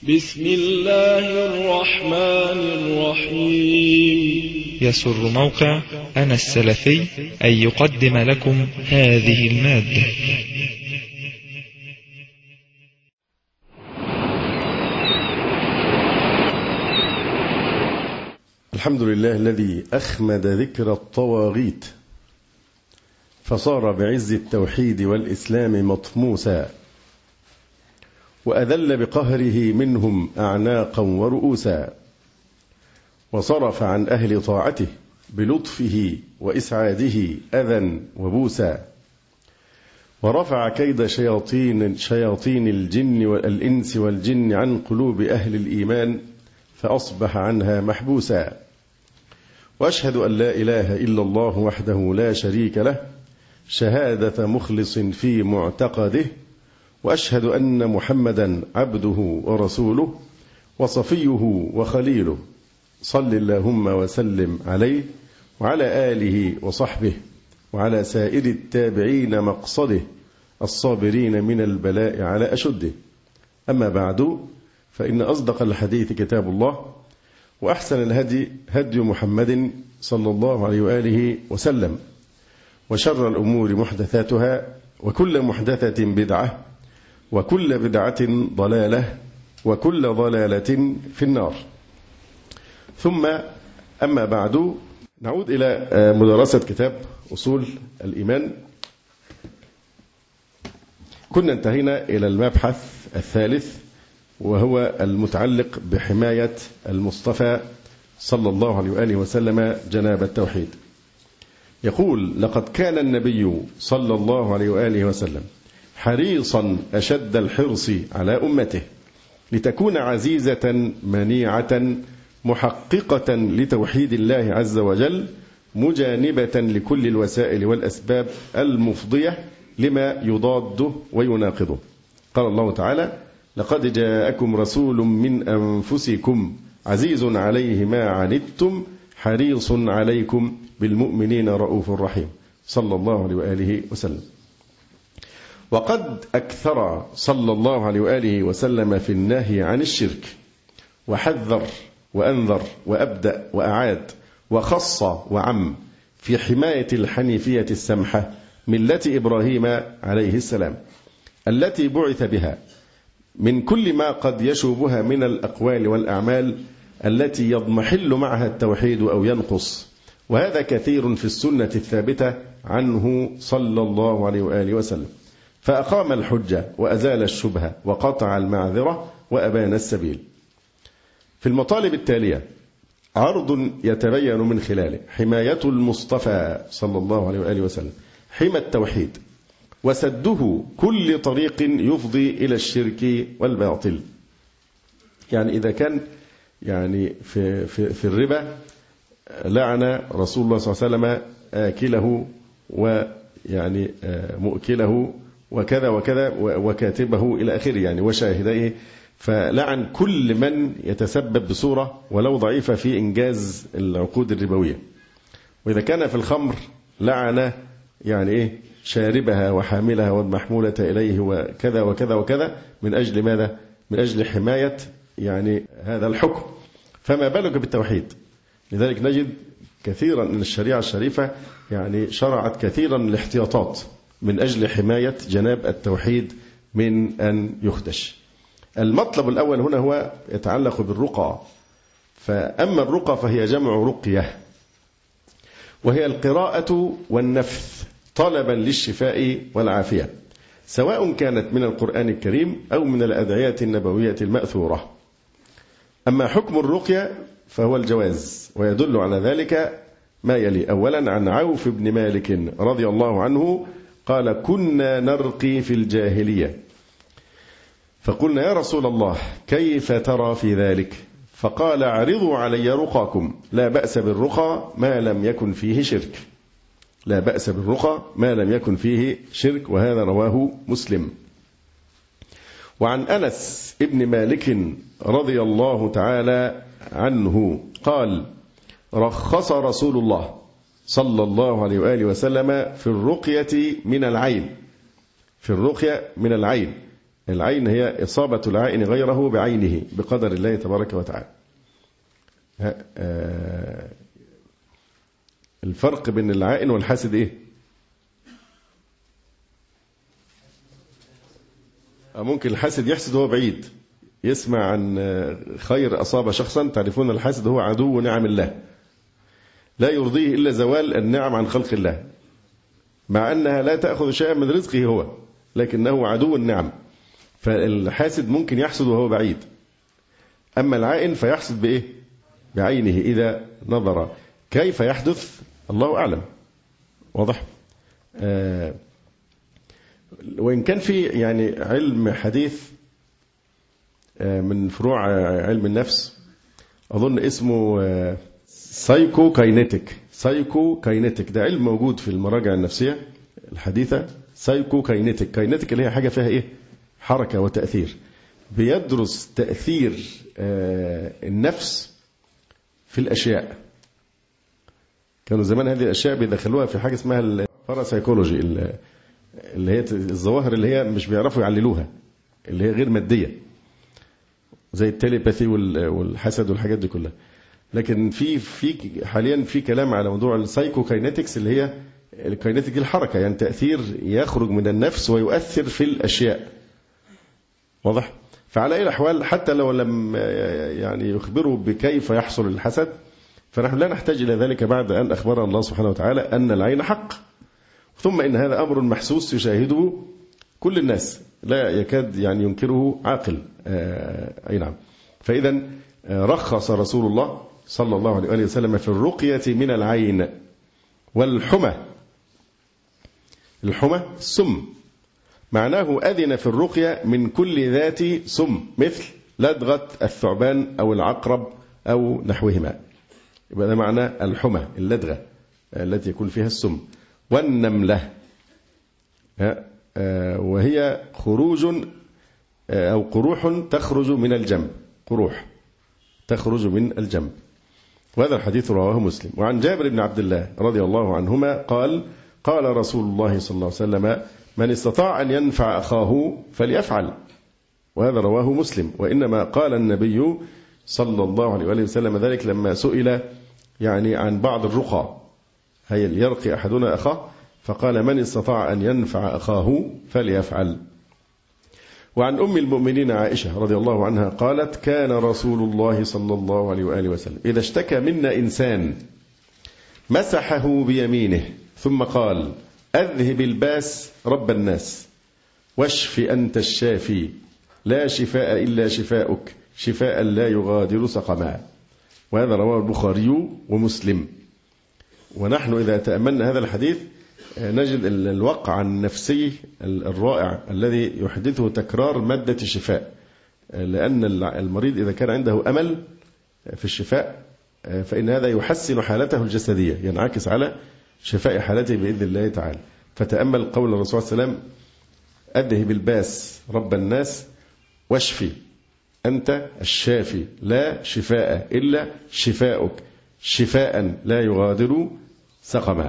بسم الله الرحمن الرحيم. يسر موقع أنا السلفي أن يقدم لكم هذه المادة. الحمد لله الذي أخمد ذكر الطواغيت فصار بعز التوحيد والإسلام مطموسا، وأذل بقهره منهم أعناقا ورؤوسا، وصرف عن أهل طاعته بلطفه وإسعاده أذى وبوسا، ورفع كيد شياطين الجن والإنس والجن عن قلوب أهل الإيمان فأصبح عنها محبوسا. وأشهد أن لا إله إلا الله وحده لا شريك له شهادة مخلص في معتقده، وأشهد أن محمدا عبده ورسوله وصفيه وخليله، صل اللهم وسلم عليه وعلى آله وصحبه وعلى سائر التابعين مقصده الصابرين من البلاء على أشده. أما بعد، فإن أصدق الحديث كتاب الله، وأحسن الهدي هدي محمد صلى الله عليه وآله وسلم، وشر الأمور محدثاتها، وكل محدثة بدعة، وكل بدعة ضلالة، وكل ضلالة في النار. ثم أما بعد، نعود إلى مدرسة كتاب أصول الإيمان. كنا انتهينا إلى المبحث الثالث، وهو المتعلق بحماية المصطفى صلى الله عليه وآله وسلم جناب التوحيد. يقول: لقد كان النبي صلى الله عليه وآله وسلم حريصا أشد الحرص على أمته لتكون عزيزة منيعة محققة لتوحيد الله عز وجل، مجانبة لكل الوسائل والأسباب المفضية لما يضاده ويناقضه. قال الله تعالى: لقد جاءكم رسول من أنفسكم عزيز عليه ما عنتم حريص عليكم بالمؤمنين رؤوف رحيم، صلى الله عليه وآله وسلم. وقد أكثر صلى الله عليه وآله وسلم في النهي عن الشرك، وحذر وأنذر وأبدأ وأعاد وخص وعم في حماية الحنيفية السمحة ملة إبراهيم عليه السلام، التي بعث بها، من كل ما قد يشوبها من الأقوال والأعمال التي يضمحل معها التوحيد أو ينقص، وهذا كثير في السنة الثابتة عنه صلى الله عليه وآله وسلم. فأقام الحجة وأزال الشبهة وقطع المعذرة وأبان السبيل. في المطالب التالية عرض يتبين من خلاله حماية المصطفى صلى الله عليه وآله وسلم، حمى التوحيد، وسده كل طريق يفضي إلى الشرك والباطل. يعني إذا كان في الربا لعن رسول الله صلى الله عليه وسلم آكله مؤكله وكذا وكذا وكاتبه إلى آخره، وشاهديه، فلعن كل من يتسبب بصورة ولو ضعيفة في إنجاز العقود الربوية. وإذا كان في الخمر لعن شاربها وحاملها والمحمولة إليه وكذا وكذا وكذا، من أجل ماذا؟ من أجل حماية هذا الحكم. فما بالك بالتوحيد؟ لذلك نجد كثيرا أن الشريعة الشريفة شرعت كثيرا من الاحتياطات من أجل حماية جناب التوحيد من أن يخدش. المطلب الأول هنا هو يتعلق بالرقى. فأما الرقى فهي جمع رقية، وهي القراءة والنفث طلبا للشفاء والعافية، سواء كانت من القرآن الكريم أو من الأدعية النبوية المأثورة. أما حكم الرقية فهو الجواز، ويدل على ذلك ما يلي. أولا، عن عوف بن مالك رضي الله عنه قال: كنا نرقي في الجاهلية، فقلنا: يا رسول الله، كيف ترى في ذلك؟ فقال: اعرضوا علي رقاكم، لا بأس بالرقى ما لم يكن فيه شرك. لا بأس بالرقى ما لم يكن فيه شرك، وهذا رواه مسلم. وعن أنس ابن مالك رضي الله تعالى عنه قال: رخص رسول الله صلى الله عليه وآله وسلم في الرقية من العين، في الرقية من العين، العين هي إصابة العائن غيره بعينه بقدر الله تبارك وتعالى. الفرق بين العائن والحاسد إيه؟ ممكن الحاسد يحسد وهو بعيد، يسمع عن خير أصاب شخصا. تعرفون الحاسد هو عدو نعم الله، لا يرضيه إلا زوال النعم عن خلق الله، مع أنها لا تأخذ شيئا من رزقه هو، لكنه عدو النعم. فالحاسد ممكن يحسد وهو بعيد. أما العائن فيحسد بإيه؟ بعينه إذا نظر. كيف يحدث الله أعلم. واضح؟ وإن كان في يعني علم حديث من فروع علم النفس، أظن اسمه سايكو كاينيتيك. ده علم موجود في المراجع النفسية الحديثة. سايكو كاينيتيك اللي هي حاجة فيها إيه؟ حركة وتأثير. بيدرس تأثير النفس في الأشياء. كانوا زمان هذه الأشياء بيدخلوها في حاجة اسمها الباراسايكولوجي، اللي هي الظواهر اللي هي مش بيعرفوا يعللوها، اللي هي غير مادية، زي التليباثي والحسد والحاجات دي كلها. لكن في حاليا في كلام على موضوع السايكوكاينetics، اللي هي الكاينتيك الحركة، يعني تأثير يخرج من النفس ويؤثر في الأشياء. واضح؟ فعلى أي الأحوال حتى لو لم يعني يخبروا بكيف يحصل الحسد، فنحن لا نحتاج إلى ذلك بعد أن أخبر الله سبحانه وتعالى أن العين حق، ثم إن هذا أمر محسوس يشاهده كل الناس، لا يكاد يعني ينكره عاقل. أي نعم. فإذا رخص رسول الله صلى الله عليه وسلم في الرقية من العين والحمى. الحمى السم، معناه أذن في الرقية من كل ذات سم، مثل لدغة الثعبان أو العقرب أو نحوهما. يبقى ده معنى الحمى، اللدغة التي يكون فيها السم. والنملة وهي خروج أو قروح تخرج من الجنب، قروح تخرج من الجنب. وهذا الحديث رواه مسلم. وعن جابر بن عبد الله رضي الله عنهما قال: قال رسول الله صلى الله عليه وسلم: من استطاع أن ينفع أخاه فليفعل. وهذا رواه مسلم. وإنما قال النبي صلى الله عليه وسلم ذلك لما سئل يعني عن بعض الرقى، هل يرقي أحدنا أخاه؟ فقال: من استطاع أن ينفع أخاه فليفعل. وعن أم المؤمنين عائشة رضي الله عنها قالت: كان رسول الله صلى الله عليه وآله وسلم إذا اشتكى منا إنسان مسحه بيمينه ثم قال: أذهب الباس رب الناس واشف أنت الشافي لا شفاء إلا شفاؤك شفاء لا يغادر سقما. وهذا رواه البخاري ومسلم. ونحن إذا تأملنا هذا الحديث نجد الوقع النفسي الرائع الذي يحدثه تكرار مادة الشفاء، لأن المريض إذا كان عنده أمل في الشفاء فإن هذا يحسن حالته الجسدية، ينعكس على شفاء حالته بإذن الله تعالى. فتأمل قول الرسول صلى الله عليه وسلم: أذهب الباس رب الناس واشفي أنت الشافي لا شفاء إلا شفاؤك شفاء لا يغادر سقما.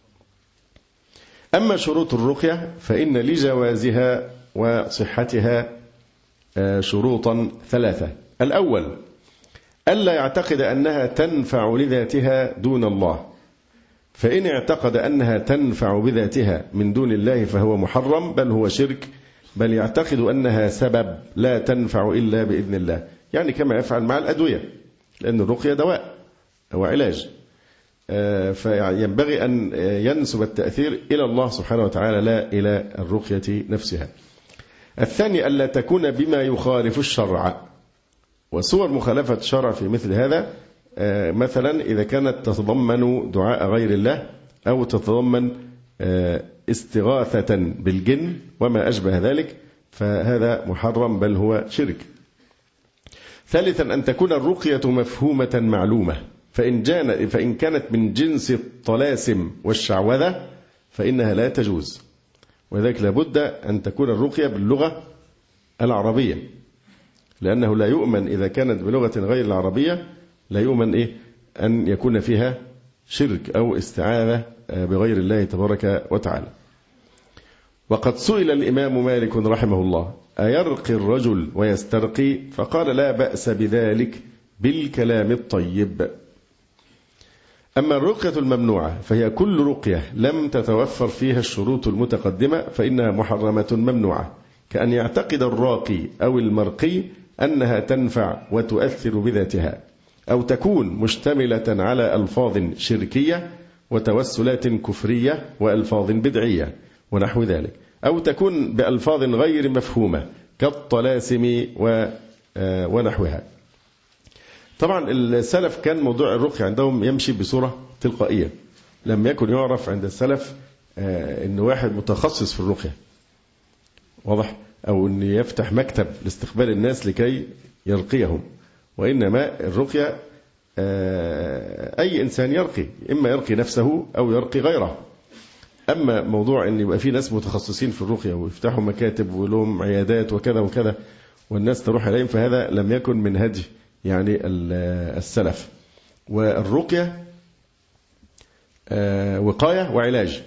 أما شروط الرقية فإن لجوازها وصحتها شروطا ثلاثة. الأول: ألا يعتقد أنها تنفع لذاتها دون الله، فإن اعتقد أنها تنفع بذاتها من دون الله فهو محرم، بل هو شرك، بل يعتقد أنها سبب لا تنفع إلا بإذن الله، يعني كما يفعل مع الأدوية، لأن الرقية دواء وعلاج، فينبغي أن ينسب التأثير إلى الله سبحانه وتعالى لا إلى الرقية نفسها. الثاني: ألا تكون بما يخالف الشرع. وصور مخالفة الشرع في مثل هذا مثلا إذا كانت تتضمن دعاء غير الله أو تتضمن استغاثة بالجن وما أشبه ذلك، فهذا محرم بل هو شرك. ثالثا: أن تكون الرقية مفهومة معلومة، فإن كانت من جنس الطلاسم والشعوذة فإنها لا تجوز، وذلك لابد أن تكون الرقية باللغة العربية، لأنه لا يؤمن إذا كانت بلغة غير العربية، لا يؤمن أن يكون فيها شرك أو استعاذة بغير الله تبارك وتعالى. وقد سئل الإمام مالك رحمه الله أيرقي الرجل ويسترقي؟ فقال لا بأس بذلك بالكلام الطيب. أما الرقية الممنوعة فهي كل رقية لم تتوفر فيها الشروط المتقدمة فإنها محرمة ممنوعة، كأن يعتقد الراقي أو المرقي أنها تنفع وتؤثر بذاتها، أو تكون مشتملة على ألفاظ شركية وتوسلات كفرية وألفاظ بدعية ونحو ذلك، أو تكون بألفاظ غير مفهومة كالطلاسم ونحوها. طبعا السلف كان موضوع الرقية عندهم يمشي بصورة تلقائية، لم يكن يعرف عند السلف أن واحد متخصص في الرقية واضح، أو أن يفتح مكتب لاستقبال الناس لكي يرقيهم، وإنما الرقية أي إنسان يرقي، إما يرقي نفسه أو يرقي غيره. أما موضوع أن يبقى في ناس متخصصين في الرقية ويفتحوا مكاتب ولهم عيادات وكذا وكذا والناس تروح إليهم، فهذا لم يكن من هدي يعني السلف. والرقية وقاية وعلاج.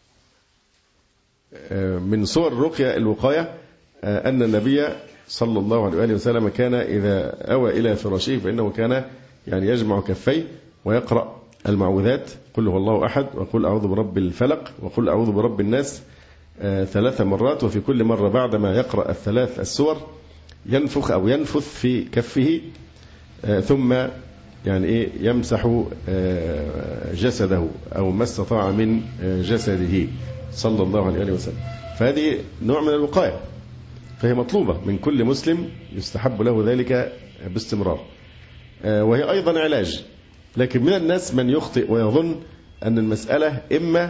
من صور الرقية الوقاية أن النبي صلى الله عليه وآله وسلم كان إذا أوى إلى فراشه فإنه كان يعني يجمع كفيه ويقرأ المعوذات، قل هو الله أحد، وقل أعوذ برب الفلق، وقل أعوذ برب الناس 3 مرات، وفي كل مرة بعدما يقرأ ال3 السور ينفخ أو ينفث في كفه، ثم يعني يمسح جسده أو ما استطاع من جسده صلى الله عليه وسلم. فهذه نوع من الوقاية، فهي مطلوبة من كل مسلم، يستحب له ذلك باستمرار، وهي أيضا علاج. لكن من الناس من يخطئ ويظن أن المسألة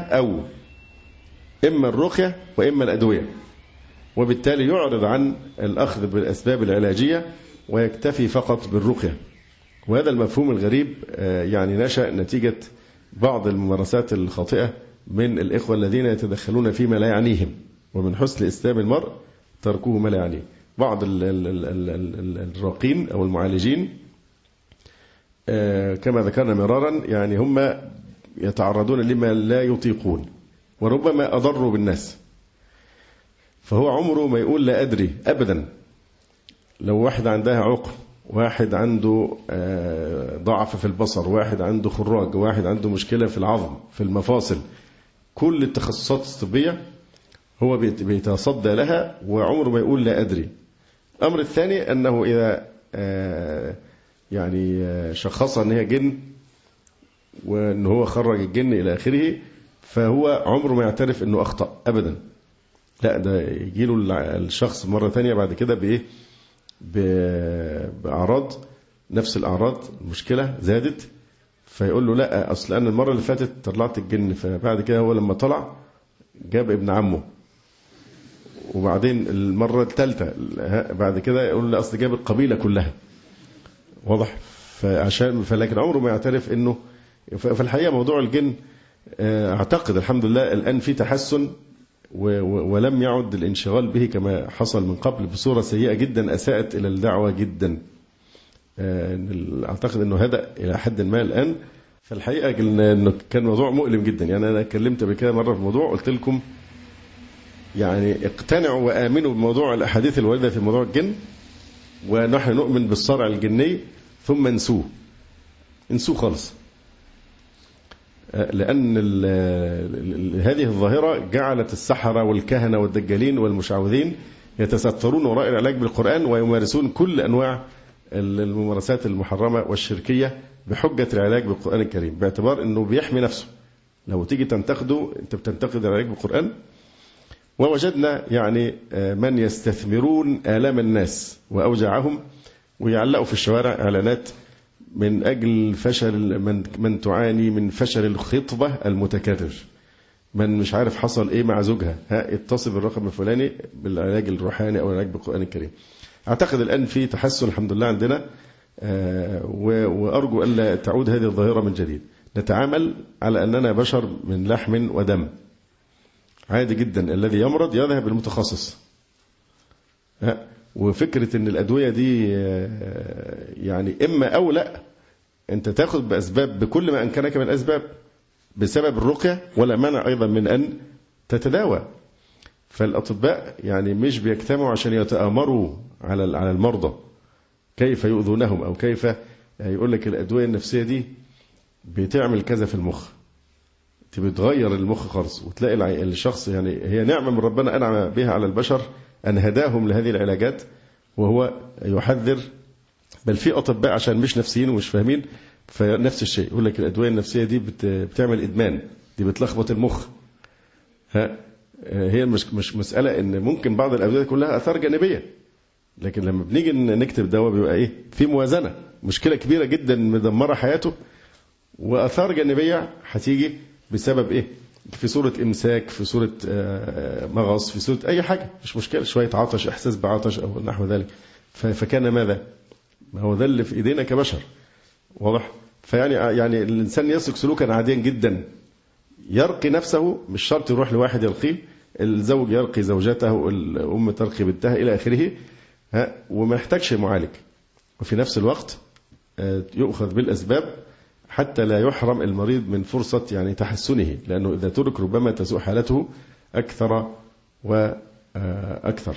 إما الرقية وإما الأدوية، وبالتالي يعرض عن الأخذ بالأسباب العلاجية ويكتفي فقط بالرقية. وهذا المفهوم الغريب يعني نشأ نتيجة بعض الممارسات الخاطئة من الإخوة الذين يتدخلون فيما لا يعنيهم، ومن حسن إسلام المرء تركوه ما لا يعنيه. بعض الراقين أو المعالجين كما ذكرنا مرارا يعني هم يتعرضون لما لا يطيقون، وربما أضروا بالناس، فهو عمره ما يقول لا أدري أبدا. لو واحد عندها عقم، واحد عنده ضعف في البصر، واحد عنده خراج، واحد عنده مشكلة في العظم في المفاصل، كل التخصصات الطبية هو بيتصدى لها وعمره ما يقول لا أدري. الأمر الثاني أنه إذا يعني شخص أنها جن وأنه هو خرج الجن إلى آخره، فهو عمره ما يعترف أنه أخطأ أبدا. لا، ده يجيله الشخص مرة ثانية بعد كده بإيه؟ بأعراض نفس الأعراض، المشكلة زادت، فيقول له لا أصل أنا المرة اللي فاتت طلعت الجن. فبعد كده هو لما طلع جاب ابن عمه، وبعدين المرة الثالثة بعد كده يقول له أصل جاب القبيلة كلها، واضح. فلكن عمره ما يعترف أنه في الحقيقة موضوع الجن أعتقد الحمد لله الآن في تحسن، ولم يعد الانشغال به كما حصل من قبل بصورة سيئة جدا أساءت إلى الدعوة جدا. أعتقد أنه هدأ إلى حد ما الآن. فالحقيقة أنه كان موضوع مؤلم جدا. يعني أنا اتكلمت بكده مرة في موضوع قلت لكم يعني اقتنعوا وآمنوا بموضوع الأحاديث الواردة في موضوع الجن، ونحن نؤمن بالصرع الجني، ثم انسوه خالص، لأن هذه الظاهرة جعلت السحرة والكهنة والدجالين والمشعوذين يتسترون وراء العلاج بالقرآن ويمارسون كل أنواع الممارسات المحرمة والشركية بحجة العلاج بالقرآن الكريم، باعتبار أنه بيحمي نفسه. لو تيجي تنتقده أنت بتنتقد العلاج بالقرآن. ووجدنا يعني من يستثمرون آلام الناس وأوجاعهم ويعلقوا في الشوارع إعلانات من أجل فشل من تعاني من فشل الخطبة المتكرر، من مش عارف حصل إيه مع زوجها، اتصل بالرقم الفلاني بالعلاج الروحاني أو العلاج بالقرآن الكريم. أعتقد الآن في تحسن الحمد لله عندنا، وأرجو ألا تعود هذه الظاهرة من جديد. نتعامل على أننا بشر من لحم ودم، عادي جدا الذي يمرض يذهب للمتخصص. وفكرة ان الأدوية دي يعني إما أو لا، أنت تأخذ بأسباب بكل ما أمكنك من أسباب بسبب الرقية، ولا مانع أيضا من أن تتداوى. فالأطباء يعني مش بيجتمعوا عشان يتآمروا على المرضى كيف يؤذونهم، أو كيف يقول لك الأدوية النفسية دي بتعمل كذا في المخ، بتغير المخ خالص، وتلاقي الشخص يعني هي نعمة من ربنا أنعم بها على البشر أن هداهم لهذه العلاجات، وهو يحذر. بل في أطباء عشان مش نفسيين ومش فاهمين فنفس الشيء يقول لك الأدوية النفسية دي بتعمل إدمان، دي بتلخبط المخ. هي مش مسألة إن ممكن بعض الأدوية يكون لها آثار جانبية، لكن لما بنيجي نكتب دواء بيبقى إيه في موازنة، مشكلة كبيرة جدا مدمرة حياته، وآثار جانبية هتيجي بسبب إيه؟ في صورة إمساك، في صورة مغص، في صورة أي حاجة، مش مشكلة، شوية عطش، إحساس بعطش أو نحو ذلك. فكان ماذا؟ ما هو ده اللي في إيدينا كبشر، واضح؟ يعني الإنسان يسلك سلوكا عاديا جدا، يرقي نفسه، مش شرط يروح لواحد يرقيه، الزوج يرقي زوجته، الأم ترقي بنتها إلى آخره، وما يحتاجش معالج. وفي نفس الوقت يؤخذ بالأسباب حتى لا يحرم المريض من فرصة يعني تحسنه، لأنه إذا ترك ربما تسوء حالته أكثر وأكثر.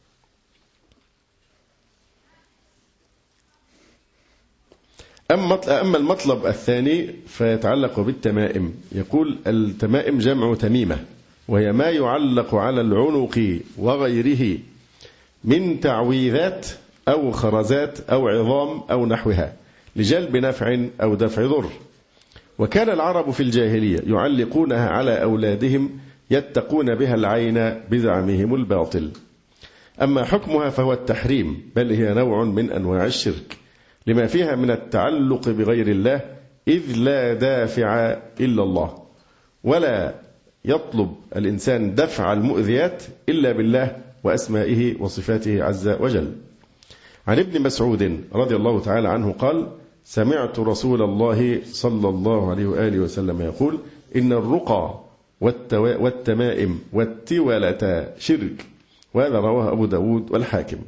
أما المطلب الثاني فيتعلق بالتمائم. يقول التمائم جمع تميمة، وهي ما يعلق على العنق وغيره من تعويذات أو خرزات أو عظام أو نحوها لجلب نفع أو دفع ضر. وكان العرب في الجاهلية يعلقونها على أولادهم يتقون بها العين بزعمهم الباطل. أما حكمها فهو التحريم، بل هي نوع من أنواع الشرك لما فيها من التعلق بغير الله، إذ لا دافع إلا الله، ولا يطلب الإنسان دفع المؤذيات إلا بالله وأسمائه وصفاته عز وجل. عن ابن مسعود رضي الله تعالى عنه قال: سمعت رسول الله صلى الله عليه وآله وسلم يقول: إن الرقى والتمائم والتولة شرك. وهذا رواه أبو داود والحاكم.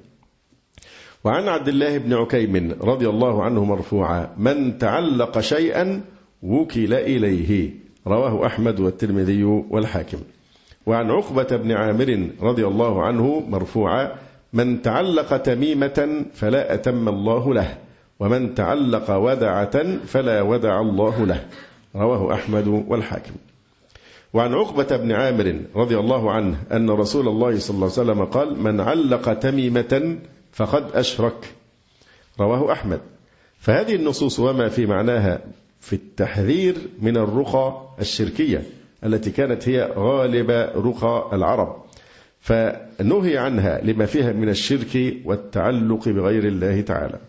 وعن عبد الله بن عكيم رضي الله عنه مرفوعا: من تعلق شيئا وكل إليه. رواه أحمد والترمذي والحاكم. وعن عقبة بن عامر رضي الله عنه مرفوعا: من تعلق تميمة فلا أتم الله له، ومن تعلق ودعة فلا ودع الله له. رواه أحمد والحاكم. وعن عقبة بن عامر رضي الله عنه أن رسول الله صلى الله عليه وسلم قال: من علق تميمة فقد أشرك. رواه أحمد. فهذه النصوص وما في معناها في التحذير من الرقى الشركية التي كانت هي غالب رقى العرب، فنهي عنها لما فيها من الشرك والتعلق بغير الله تعالى.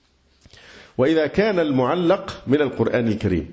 وإذا كان المعلق من القرآن الكريم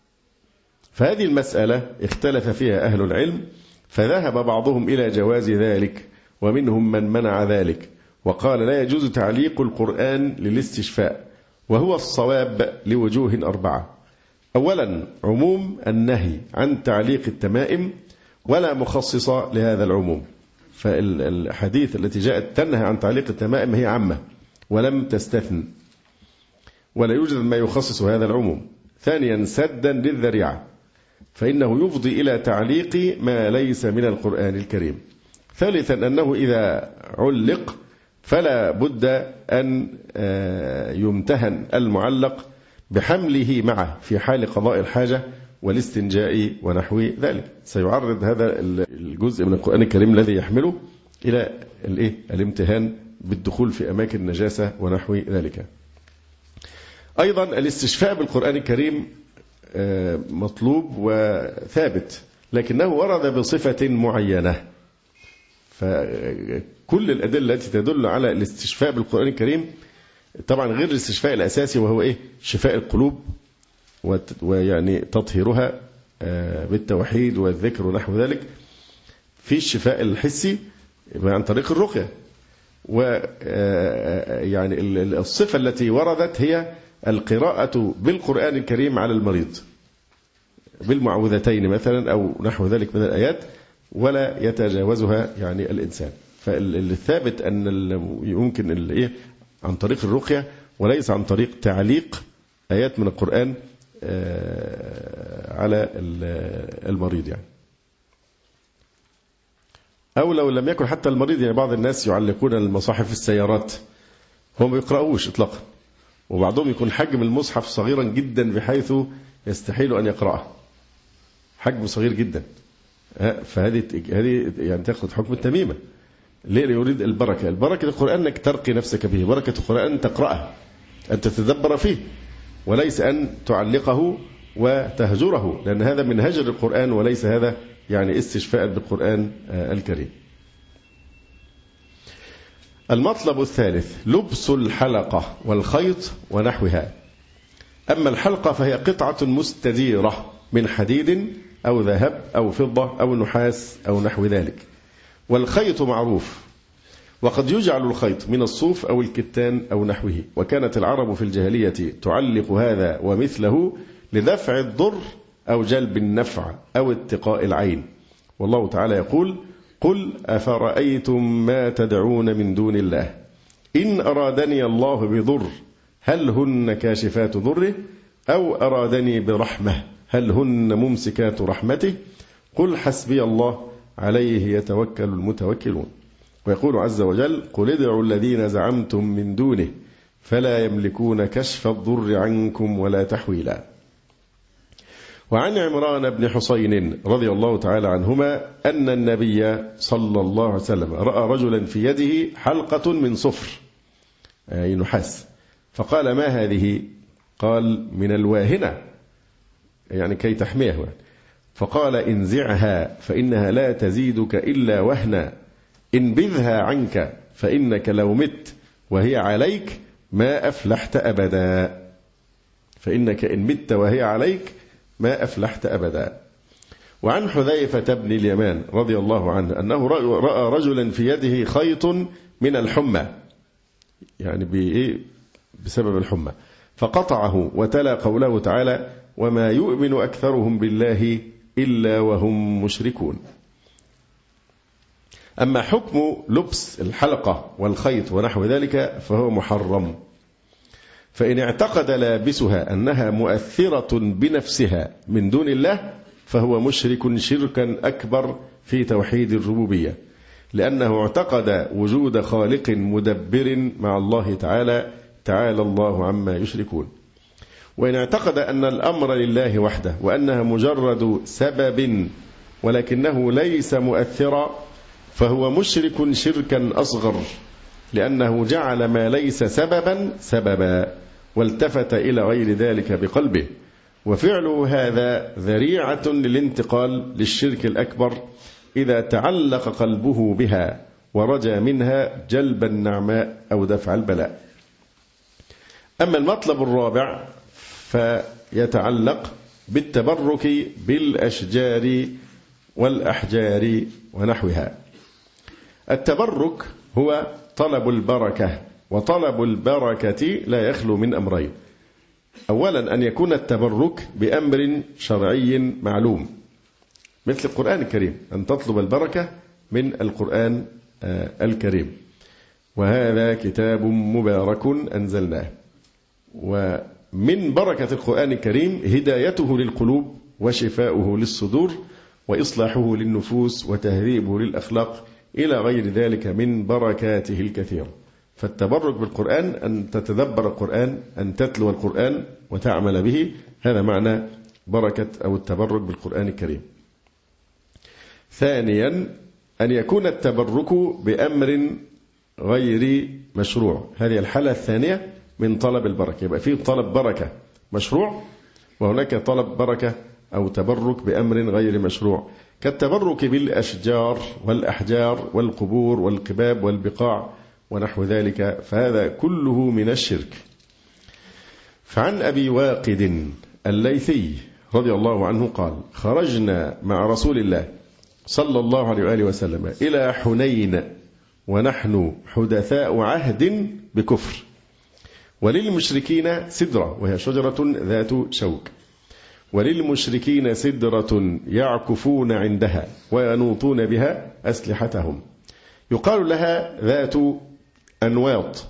فهذه المسألة اختلف فيها أهل العلم، فذهب بعضهم إلى جواز ذلك، ومنهم من منع ذلك وقال لا يجوز تعليق القرآن للاستشفاء، وهو الصواب لوجوه 4. أولا، عموم النهي عن تعليق التمائم ولا مخصص لهذا العموم، فالحديث التي جاءت تنهى عن تعليق التمائم هي عامة ولم تستثن، ولا يوجد ما يخصص هذا العموم. ثانيا، سدا للذريعة، فإنه يفضي إلى تعليق ما ليس من القرآن الكريم. ثالثا، أنه إذا علق فلا بد أن يمتهن المعلق بحمله معه في حال قضاء الحاجة والاستنجاء ونحو ذلك. سيعرض هذا الجزء من القرآن الكريم الذي يحمله إلى الامتهان بالدخول في أماكن النجاسة ونحو ذلك. أيضا الاستشفاء بالقرآن الكريم مطلوب وثابت، لكنه ورد بصفة معينة. فكل الأدلة التي تدل على الاستشفاء بالقرآن الكريم طبعا غير الاستشفاء الأساسي وهو شفاء القلوب ويعني تطهيرها بالتوحيد والذكر ونحو ذلك. في الشفاء الحسي عن طريق الرقية، ويعني الصفة التي وردت هي القراءة بالقرآن الكريم على المريض بالمعوذتين مثلا أو نحو ذلك من الآيات، ولا يتجاوزها يعني الإنسان. فالثابت أن يمكن عن طريق الرقية وليس عن طريق تعليق آيات من القرآن على المريض يعني. أو لو لم يكن حتى المريض، يعني بعض الناس يعلقون المصاحف في السيارات، هم ما يقرأوش إطلاقا، وبعضهم يكون حجم المصحف صغيرا جدا بحيث يستحيل أن يقرأه، حجم صغير جدا، فهذه يعني تأخذ حكم التميمة. ليه؟ يريد البركة. البركة القرآن أنك ترقي نفسك به، بركة القرآن أن تقرأه، أن تتدبر فيه، وليس أن تعلقه وتهجره، لأن هذا من هجر القرآن، وليس هذا يعني استشفاء بالقرآن الكريم. المطلب الثالث لبس الحلقة والخيط ونحوها. أما الحلقة فهي قطعة مستديرة من حديد أو ذهب أو فضة أو نحاس أو نحو ذلك. والخيط معروف، وقد يجعل الخيط من الصوف أو الكتان أو نحوه، وكانت العرب في الجاهلية تعلق هذا ومثله لدفع الضر أو جلب النفع أو اتقاء العين. والله تعالى يقول: قل أفرأيتم ما تدعون من دون الله إن أرادني الله بضر هل هن كاشفات ضره أو أرادني برحمة هل هن ممسكات رحمته قل حسبي الله عليه يتوكل المتوكلون. ويقول عز وجل: قل ادعوا الذين زعمتم من دونه فلا يملكون كشف الضر عنكم ولا تحويلا. وعن عمران بن حسين رضي الله تعالى عنهما أن النبي صلى الله عليه وسلم رأى رجلا في يده حلقة من صفر أي نحاس، فقال: ما هذه؟ قال: من الواهنة، يعني كي تحميه. فقال: انزعها فإنها لا تزيدك إلا وهنا، انبذها عنك فإنك لو مت وهي عليك ما أفلحت أبدا، فإنك إن مت وهي عليك ما أفلحت أبدا. وعن حذيفة بن اليمان رضي الله عنه أنه رأى رجلا في يده خيط من الحمى، يعني بسبب الحمى، فقطعه وتلا قوله تعالى: وما يؤمن أكثرهم بالله إلا وهم مشركون. أما حكم لبس الحلقة والخيط ونحو ذلك فهو محرم، فإن اعتقد لابسها أنها مؤثرة بنفسها من دون الله فهو مشرك شركا أكبر في توحيد الربوبية، لأنه اعتقد وجود خالق مدبر مع الله تعالى الله عما يشركون. وإن اعتقد أن الأمر لله وحده وأنها مجرد سبب ولكنه ليس مؤثرا فهو مشرك شركا أصغر، لأنه جعل ما ليس سببا والتفت إلى غير ذلك بقلبه، وفعله هذا ذريعة للانتقال للشرك الأكبر إذا تعلق قلبه بها ورجى منها جلب النعماء أو دفع البلاء. أما المطلب الرابع فيتعلق بالتبرك بالأشجار والأحجار ونحوها. التبرك هو طلب البركة، وطلب البركة لا يخلو من أمرين: أولا أن يكون التبرك بأمر شرعي معلوم مثل القرآن الكريم، أن تطلب البركة من القرآن الكريم، وهذا كتاب مبارك أنزلناه. ومن بركة القرآن الكريم هدايته للقلوب وشفاؤه للصدور وإصلاحه للنفوس وتهذيبه للأخلاق إلى غير ذلك من بركاته الكثيرة. فالتبرك بالقرآن أن تتدبر القرآن، أن تتلو القرآن وتعمل به، هذا معنى بركة أو التبرك بالقرآن الكريم. ثانيا أن يكون التبرك بأمر غير مشروع، هذه الحالة الثانية من طلب البركة. يبقى فيه طلب بركة مشروع، وهناك طلب بركة أو تبرك بأمر غير مشروع، كالتبرك بالأشجار والأحجار والقبور والقباب والبقاع ونحو ذلك، فهذا كله من الشرك. فعن أبي واقد الليثي رضي الله عنه قال: خرجنا مع رسول الله صلى الله عليه وآله وسلم إلى حنين ونحن حدثاء عهد بكفر، وللمشركين سدرة، وهي شجرة ذات شوك، وللمشركين سدرة يعكفون عندها وينوطون بها أسلحتهم، يقال لها ذات أنواط.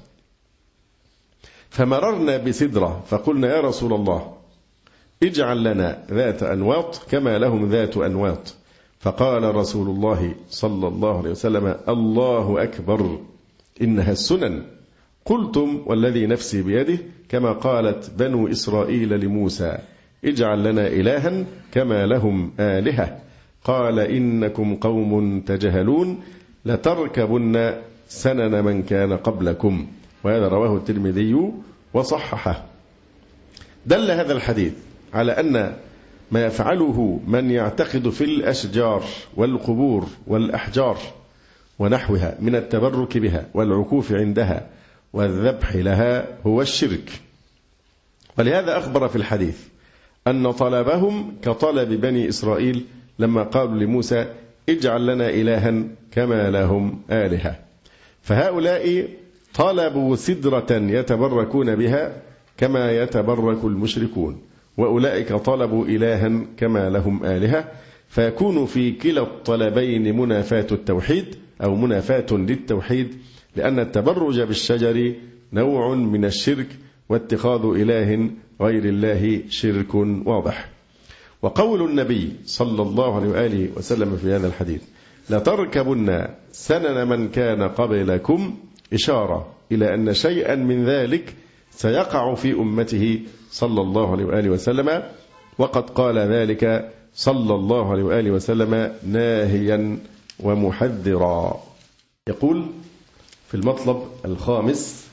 فمررنا بسدرة فقلنا: يا رسول الله اجعل لنا ذات أنواط كما لهم ذات أنواط. فقال رسول الله صلى الله عليه وسلم: الله أكبر، إنها السنن. قلتم والذي نفسي بيده كما قالت بنو إسرائيل لموسى: اجعل لنا إلها كما لهم آلهة. قال: إنكم قوم تجهلون، لتركبن سنن من كان قبلكم. وهذا رواه الترمذي وصححه. دل هذا الحديث على أن ما يفعله من يعتقد في الأشجار والقبور والأحجار ونحوها من التبرك بها والعكوف عندها والذبح لها هو الشرك. ولهذا أخبر في الحديث أن طلبهم كطلب بني إسرائيل لما قالوا لموسى: اجعل لنا إلها كما لهم آلهة. فهؤلاء طلبوا سدرة يتبركون بها كما يتبرك المشركون، وأولئك طلبوا إلها كما لهم آلهة، فيكون في كلا الطلبين منافاة التوحيد أو منافاة للتوحيد، لأن التبرج بالشجر نوع من الشرك، واتخاذ إله غير الله شرك واضح. وقول النبي صلى الله عليه وآله وسلم في هذا الحديث: لتركبن سنن من كان قبلكم، إشارة إلى أن شيئا من ذلك سيقع في أمته صلى الله عليه وآله وسلم، وقد قال ذلك صلى الله عليه وآله وسلم ناهيا ومحذرا. يقول في المطلب الخامس: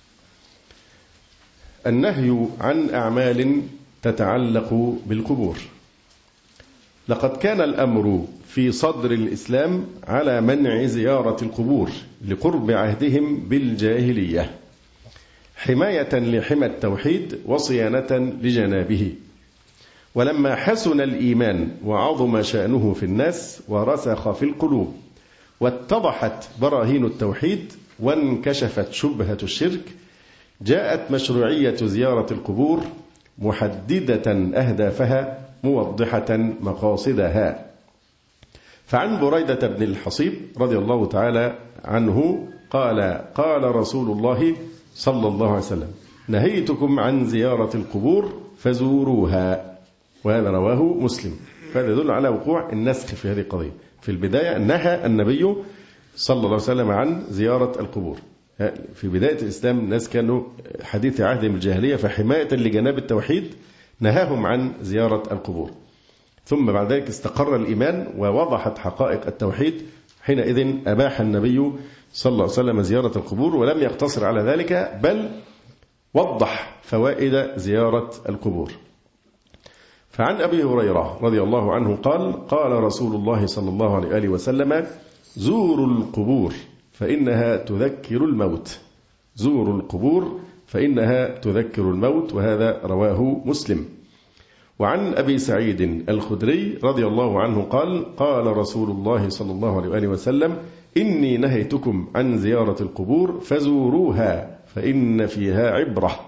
النهي عن أعمال تتعلق بالقبور. لقد كان الأمر في صدر الإسلام على منع زيارة القبور لقرب عهدهم بالجاهلية، حماية لحمى التوحيد وصيانة لجنابه. ولما حسن الإيمان وعظم شأنه في الناس ورسخ في القلوب واتضحت براهين التوحيد وانكشفت شبهة الشرك، جاءت مشروعية زيارة القبور محددة أهدافها موضحة مقاصدها. فعن بريدة بن الحصيب رضي الله تعالى عنه قال: قال رسول الله صلى الله عليه وسلم: نهيتكم عن زيارة القبور فزوروها. وهذا رواه مسلم. فهذا يدل على وقوع النسخ في هذه القضية. في البداية نهى النبي صلى الله عليه وسلم عن زيارة القبور. في بداية الإسلام الناس كانوا حديث عهد بالجاهلية، فحماية لجناب التوحيد نهاهم عن زيارة القبور. ثم بعد ذلك استقر الإيمان ووضحت حقائق التوحيد، حينئذ أباح النبي صلى الله عليه وسلم زيارة القبور، ولم يقتصر على ذلك بل وضح فوائد زيارة القبور. فعن أبي هريرة رضي الله عنه قال: قال رسول الله صلى الله عليه وسلم: زوروا القبور فإنها تذكر الموت. زوروا القبور فإنها تذكر الموت. وهذا رواه مسلم. وعن أبي سعيد الخدري رضي الله عنه قال: قال رسول الله صلى الله عليه وسلم: إني نهيتكم عن زيارة القبور فزوروها فإن فيها عبرة.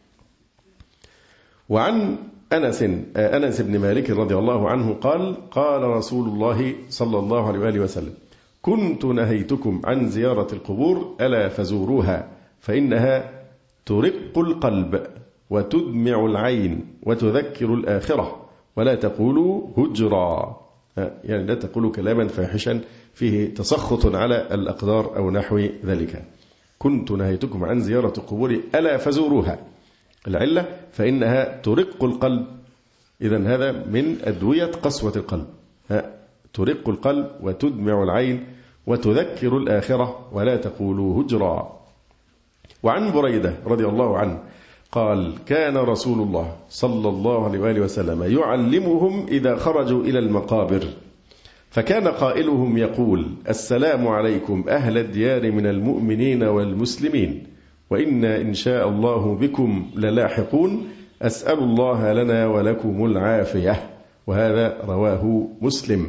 وعن أنس بن مالك رضي الله عنه قال: قال رسول الله صلى الله عليه وسلم: كنت نهيتكم عن زيارة القبور ألا فزوروها فإنها ترق القلب وتدمع العين وتذكر الآخرة، ولا تقولوا هجرا، يعني لا تقولوا كلاما فاحشا فيه تسخط على الأقدار أو نحو ذلك. كنت نهيتكم عن زيارة القبور ألا فزوروها، العلة فإنها ترق القلب. إذن هذا من أدوية قسوة القلب. ترق القلب وتدمع العين وتذكر الآخرة، ولا تقولوا هجرا. وعن بريدة رضي الله عنه قال: كان رسول الله صلى الله عليه وسلم يعلمهم إذا خرجوا إلى المقابر، فكان قائلهم يقول: السلام عليكم أهل الديار من المؤمنين والمسلمين، وإنا إن شاء الله بكم للاحقون، أسأل الله لنا ولكم العافية. وهذا رواه مسلم.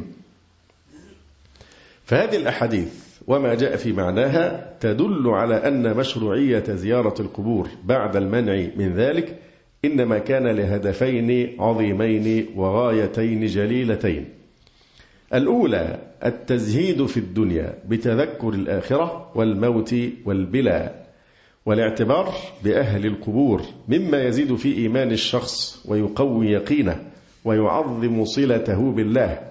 فهذه الأحاديث وما جاء في معناها تدل على أن مشروعية زيارة القبور بعد المنع من ذلك إنما كان لهدفين عظيمين وغايتين جليلتين. الأولى التزهيد في الدنيا بتذكر الآخرة والموت والبلا، والاعتبار بأهل القبور مما يزيد في إيمان الشخص ويقوي يقينه ويعظم صلته بالله،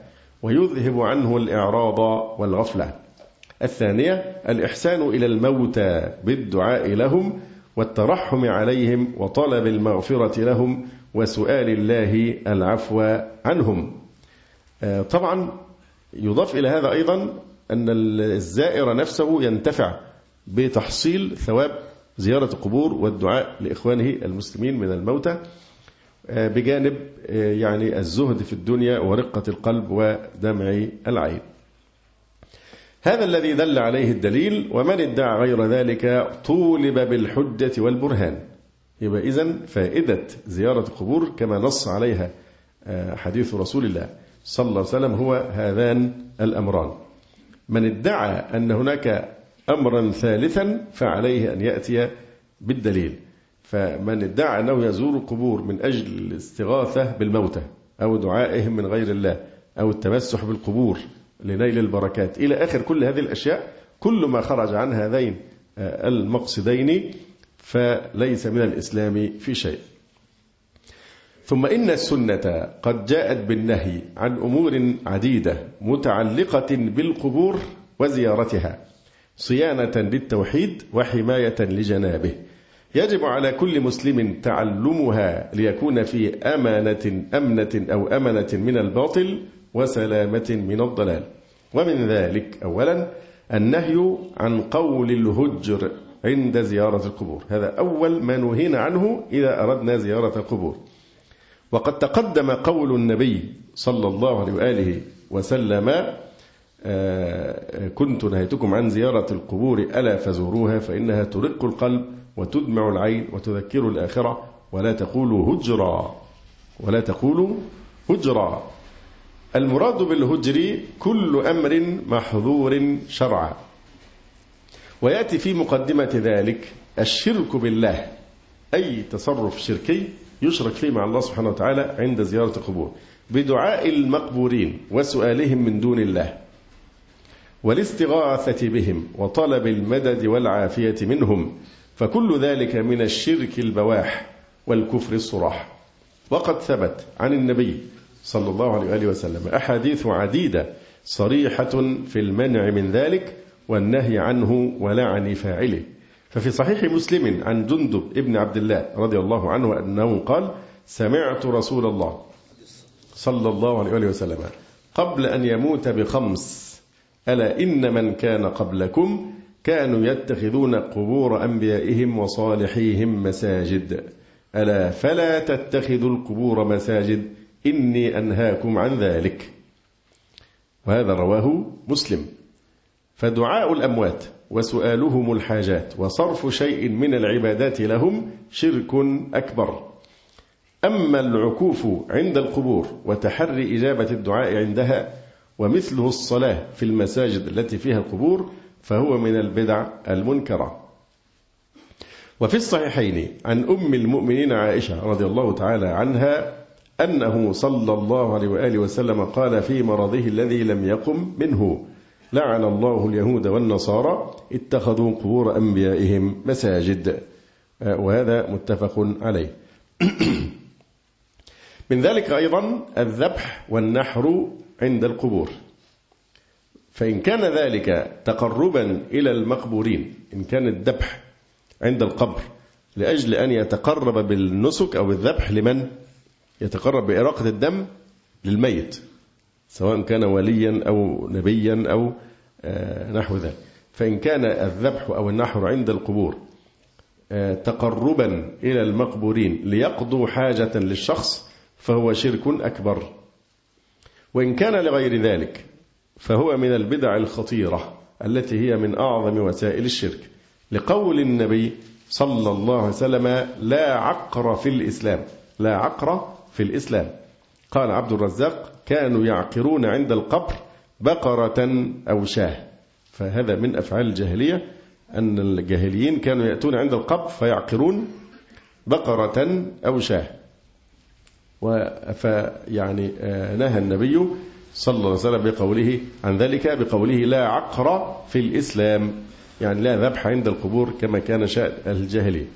ويذهب عنه الإعراض والغفلة. الثانية الإحسان إلى الموتى بالدعاء لهم والترحم عليهم وطلب المغفرة لهم وسؤال الله العفو عنهم. طبعا يضاف إلى هذا أيضا أن الزائر نفسه ينتفع بتحصيل ثواب زيارة القبور والدعاء لإخوانه المسلمين من الموتى، بجانب يعني الزهد في الدنيا ورقة القلب ودمع العين. هذا الذي دل عليه الدليل، ومن ادعى غير ذلك طولب بالحجة والبرهان. يبقى إذن فائدة زيارة القبور كما نص عليها حديث رسول الله صلى الله عليه وسلم هو هذان الأمران. من ادعى أن هناك أمرا ثالثا فعليه أن يأتي بالدليل. فمن ادعى أنه يزور القبور من أجل الاستغاثة بالموتى أو دعائهم من غير الله أو التمسح بالقبور لنيل البركات إلى آخر كل هذه الأشياء، كل ما خرج عن هذين المقصدين فليس من الإسلام في شيء. ثم إن السنة قد جاءت بالنهي عن أمور عديدة متعلقة بالقبور وزيارتها صيانة للتوحيد وحماية لجنابه، يجب على كل مسلم تعلمها ليكون في أمنة أو أمنة من الباطل وسلامة من الضلال. ومن ذلك أولا النهي عن قول الهجر عند زيارة القبور، هذا أول ما نهينا عنه إذا أردنا زيارة القبور. وقد تقدم قول النبي صلى الله عليه وآله وسلم كنت نهيتكم عن زيارة القبور ألا فزوروها فإنها ترق القلب وتدمع العين وتذكر الآخرة ولا تقولوا هجرا ولا تقولوا هجرا. المراد بالهجر كل أمر محظور شرعا، ويأتي في مقدمة ذلك الشرك بالله، أي تصرف شركي يشرك فيه مع الله سبحانه وتعالى عند زيارة القبور بدعاء المقبورين وسؤالهم من دون الله والاستغاثة بهم وطلب المدد والعافية منهم، فكل ذلك من الشرك البواح والكفر الصراح. وقد ثبت عن النبي صلى الله عليه وآله وسلم أحاديث عديدة صريحة في المنع من ذلك والنهي عنه ولعن فاعله. ففي صحيح مسلم عن جندب ابن عبد الله رضي الله عنه أنه قال سمعت رسول الله صلى الله عليه وآله وسلم قبل أن يموت ب5 ألا إن من كان قبلكم كانوا يتخذون قبور أنبيائهم وصالحيهم مساجد ألا فلا تتخذوا القبور مساجد إني أنهاكم عن ذلك. وهذا رواه مسلم. فدعاء الأموات وسؤالهم الحاجات وصرف شيء من العبادات لهم شرك أكبر. أما العكوف عند القبور وتحري إجابة الدعاء عندها ومثله الصلاة في المساجد التي فيها القبور فهو من البدع المنكرة. وفي الصحيحين عن أم المؤمنين عائشة رضي الله تعالى عنها أنه صلى الله عليه وآله وسلم قال في مرضه الذي لم يقم منه لعن الله اليهود والنصارى اتخذوا قبور أنبيائهم مساجد، وهذا متفق عليه. من ذلك أيضا الذبح والنحر عند القبور، فإن كان ذلك تقربا إلى المقبورين، إن كان الذبح عند القبر لأجل أن يتقرب بالنسك أو بالذبح لمن يتقرب بإراقة الدم للميت سواء كان وليا أو نبيا أو نحو ذلك، فإن كان الذبح أو النحر عند القبور تقربا إلى المقبورين ليقضوا حاجة للشخص فهو شرك أكبر. وإن كان لغير ذلك فهو من البدع الخطيرة التي هي من أعظم وسائل الشرك، لقول النبي صلى الله عليه وسلم لا عقر في الإسلام، لا عقر في الإسلام. قال عبد الرزاق كانوا يعقرون عند القبر بقرة أو شاه. فهذا من أفعال الجاهلية، أن الجاهليين كانوا يأتون عند القبر فيعقرون بقرة أو شاه. فيعني نهى النبي صلى الله عليه وسلم بقوله عن ذلك بقوله لا عقر في الإسلام، يعني لا ذبح عند القبور كما كان شأن الجاهلية.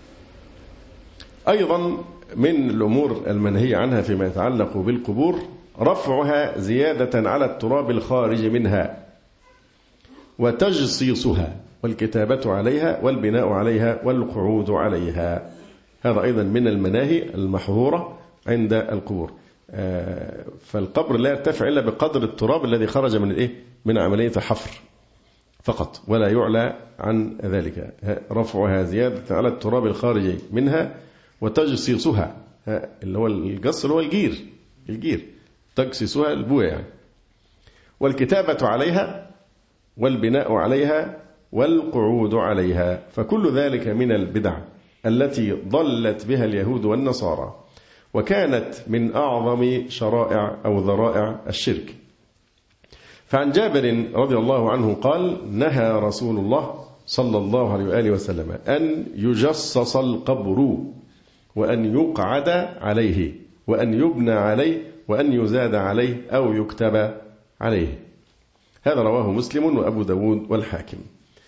أيضا من الأمور المنهية عنها فيما يتعلق بالقبور رفعها زيادة على التراب الخارج منها، وتجصيصها، والكتابة عليها، والبناء عليها، والقعود عليها. هذا أيضا من المناهي المحظورة عند القبور. فالقبر لا يرتفع إلا بقدر التراب الذي خرج من عملية الحفر فقط، ولا يعلى عن ذلك. رفعها زيادة على التراب الخارج منها، وتجصيصها، اللي هو الجص اللي هو الجير، تجصيصها البوية يعني. والكتابة عليها، والبناء عليها، والقعود عليها. فكل ذلك من البدع التي ضلت بها اليهود والنصارى، وكانت من أعظم شرائع أو ذرائع الشرك. فعن جابر رضي الله عنه قال: نهى رسول الله صلى الله عليه وآله وسلم أن يجصص القبر، وأن يقعد عليه، وأن يبنى عليه، وأن يزاد عليه أو يكتب عليه. هذا رواه مسلم وأبو داود والحاكم.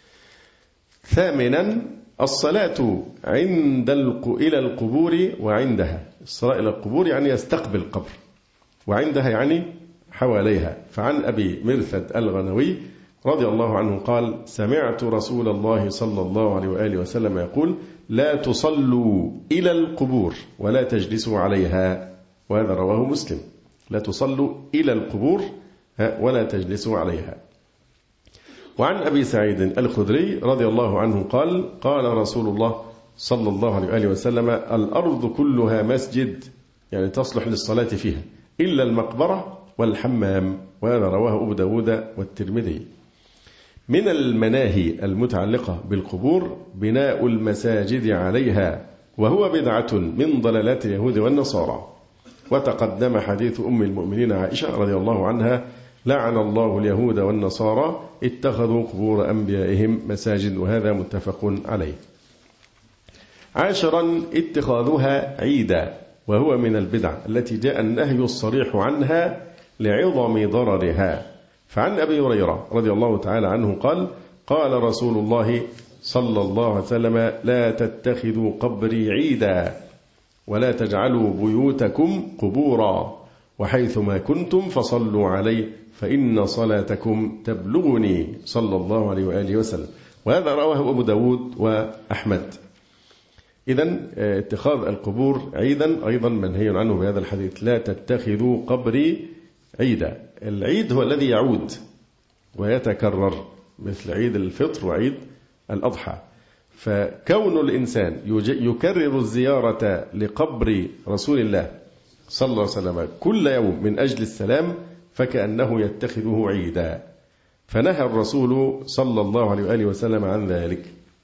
ثامنا: الصلاة إلى القبور وعندها. الصلاة إلى القبور يعني يستقبل القبر، وعندها يعني حواليها. فعن أبي مرثد الغنوي رضي الله عنه قال: سمعت رسول الله صلى الله عليه وآله وسلم يقول: لا تصلوا إلى القبور ولا تجلسوا عليها. وهذا رواه مسلم. لا تصلوا إلى القبور ولا تجلسوا عليها. وعن أبي سعيد الخدري رضي الله عنه قال: قال رسول الله صلى الله عليه وآله وسلم: الأرض كلها مسجد، يعني تصلح للصلاة فيها، إلا المقبرة والحمام. وهذا رواه أبو داود والترمذي. من المناهي المتعلقة بالقبور بناء المساجد عليها، وهو بدعة من ضلالات اليهود والنصارى. وتقدم حديث أم المؤمنين عائشة رضي الله عنها: لعن الله اليهود والنصارى اتخذوا قبور أنبيائهم مساجد. وهذا متفق عليه. عاشرا: اتخاذها عيدا، وهو من البدع التي جاء النهي الصريح عنها لعظم ضررها. فعن أبي هريرة رضي الله تعالى عنه قال: قال رسول الله صلى الله عليه وسلم: لا تتخذوا قبري عيدا، ولا تجعلوا بيوتكم قبورا، وحيثما كنتم فصلوا علي، فإن صلاتكم تبلغني، صلى الله عليه وآله وسلم. وهذا رواه أبو داود وأحمد. إذن اتخاذ القبور عيدا أيضا منهي عنه بهذا الحديث: لا تتخذوا قبري عيدا. العيد هو الذي يعود ويتكرر، مثل عيد الفطر وعيد الأضحى. فكون الإنسان يكرر الزيارة لقبر رسول الله صلى الله عليه وسلم كل يوم من أجل السلام، فكأنه يتخذه عيدا. فنهى الرسول صلى الله عليه وآله وسلم عن ذلك.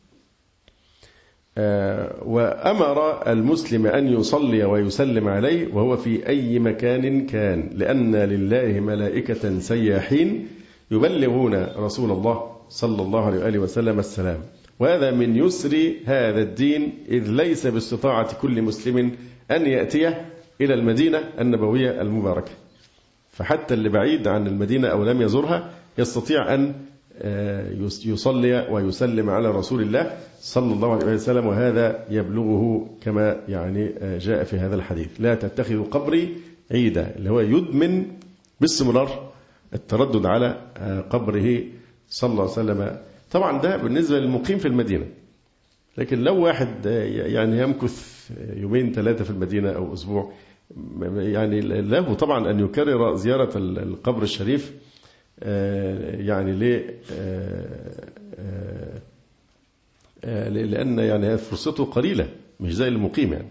وأمر المسلم أن يصلي ويسلم عليه وهو في أي مكان كان، لأن لله ملائكة سياحين يبلغون رسول الله صلى الله عليه وآله وسلم السلام. وهذا من يسر هذا الدين، إذ ليس باستطاعة كل مسلم أن يأتي إلى المدينة النبوية المباركة. فحتى اللي بعيد عن المدينة أو لم يزورها يستطيع أن يصلي ويسلم على رسول الله صلى الله عليه وسلم، وهذا يبلغه كما يعني جاء في هذا الحديث: لا تتخذوا قبري عيدا، اللي هو يدمن باستمرار التردد على قبره صلى الله عليه وسلم. طبعا ده بالنسبة للمقيم في المدينة، لكن لو واحد يعني يمكث يومين ثلاثة في المدينة أو أسبوع، يعني له طبعا أن يكرر زيارة القبر الشريف، يعني لأن يعني فرصته قليلة مش زي المقيم يعني.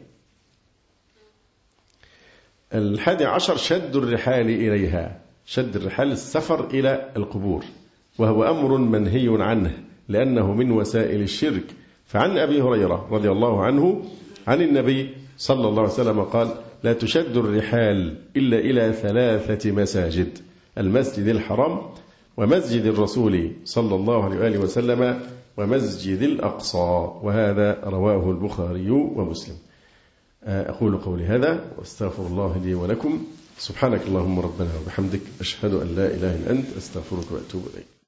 11: شد الرحال إليها. شد الرحال السفر إلى القبور، وهو أمر منهي عنه لأنه من وسائل الشرك. فعن أبي هريرة رضي الله عنه عن النبي صلى الله عليه وسلم قال: لا تشد الرحال إلا إلى 3 مساجد: المسجد الحرام، ومسجد الرسول صلى الله عليه وآله وسلم، ومسجد الأقصى. وهذا رواه البخاري ومسلم. أقول قولي هذا واستغفر الله لي ولكم. سبحانك اللهم ربنا وبحمدك، أشهد أن لا إله إلا أنت، أستغفرك وأتوب إليك.